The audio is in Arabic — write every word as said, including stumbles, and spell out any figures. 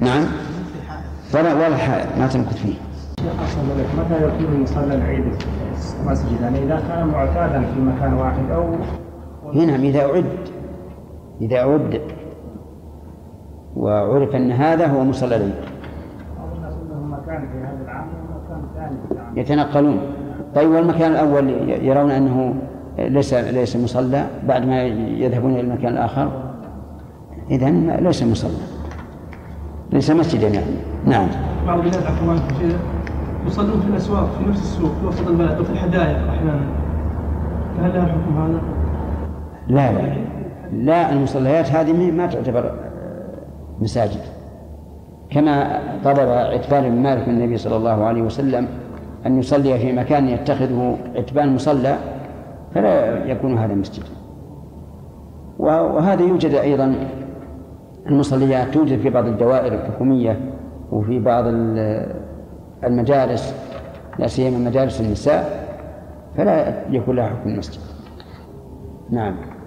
نعم، ولا ولا حائط ما تمكث فيه. متى يكون مصلى العيد مسجد؟ يعني إذا كان معتادا في مكان واحد أو هنا إذا أعد إذا أعد وعرف أن هذا هو مصلى العيد مكان في هذا العام ومكان ثاني يتنقلون. طيب والمكان الأول يرون أنه ليس ليس مصلى بعد ما يذهبون إلى المكان الآخر، إذن ليس مصلى، ليس مسجدا يعني. نعم. بعض الناس عفوا يصلون في الأسواق في نفس السوق في وسط البلد وفي الحدائق أحيانا، فهل لها الحكم هذا؟ لا لا لا، المصليات هذه ما تعتبر مساجد، كما طلب عتبان بن مالك من النبي صلى الله عليه وسلم أن يصلي في مكان يتخذه عتبان مصلى فلا يكون هذا مسجد. وهذا يوجد أيضا، المصليات توجد في بعض الدوائر الحكومية وفي بعض المجالس، لا سيما مجالس النساء، فلا يكون لها حكم المسجد. نعم.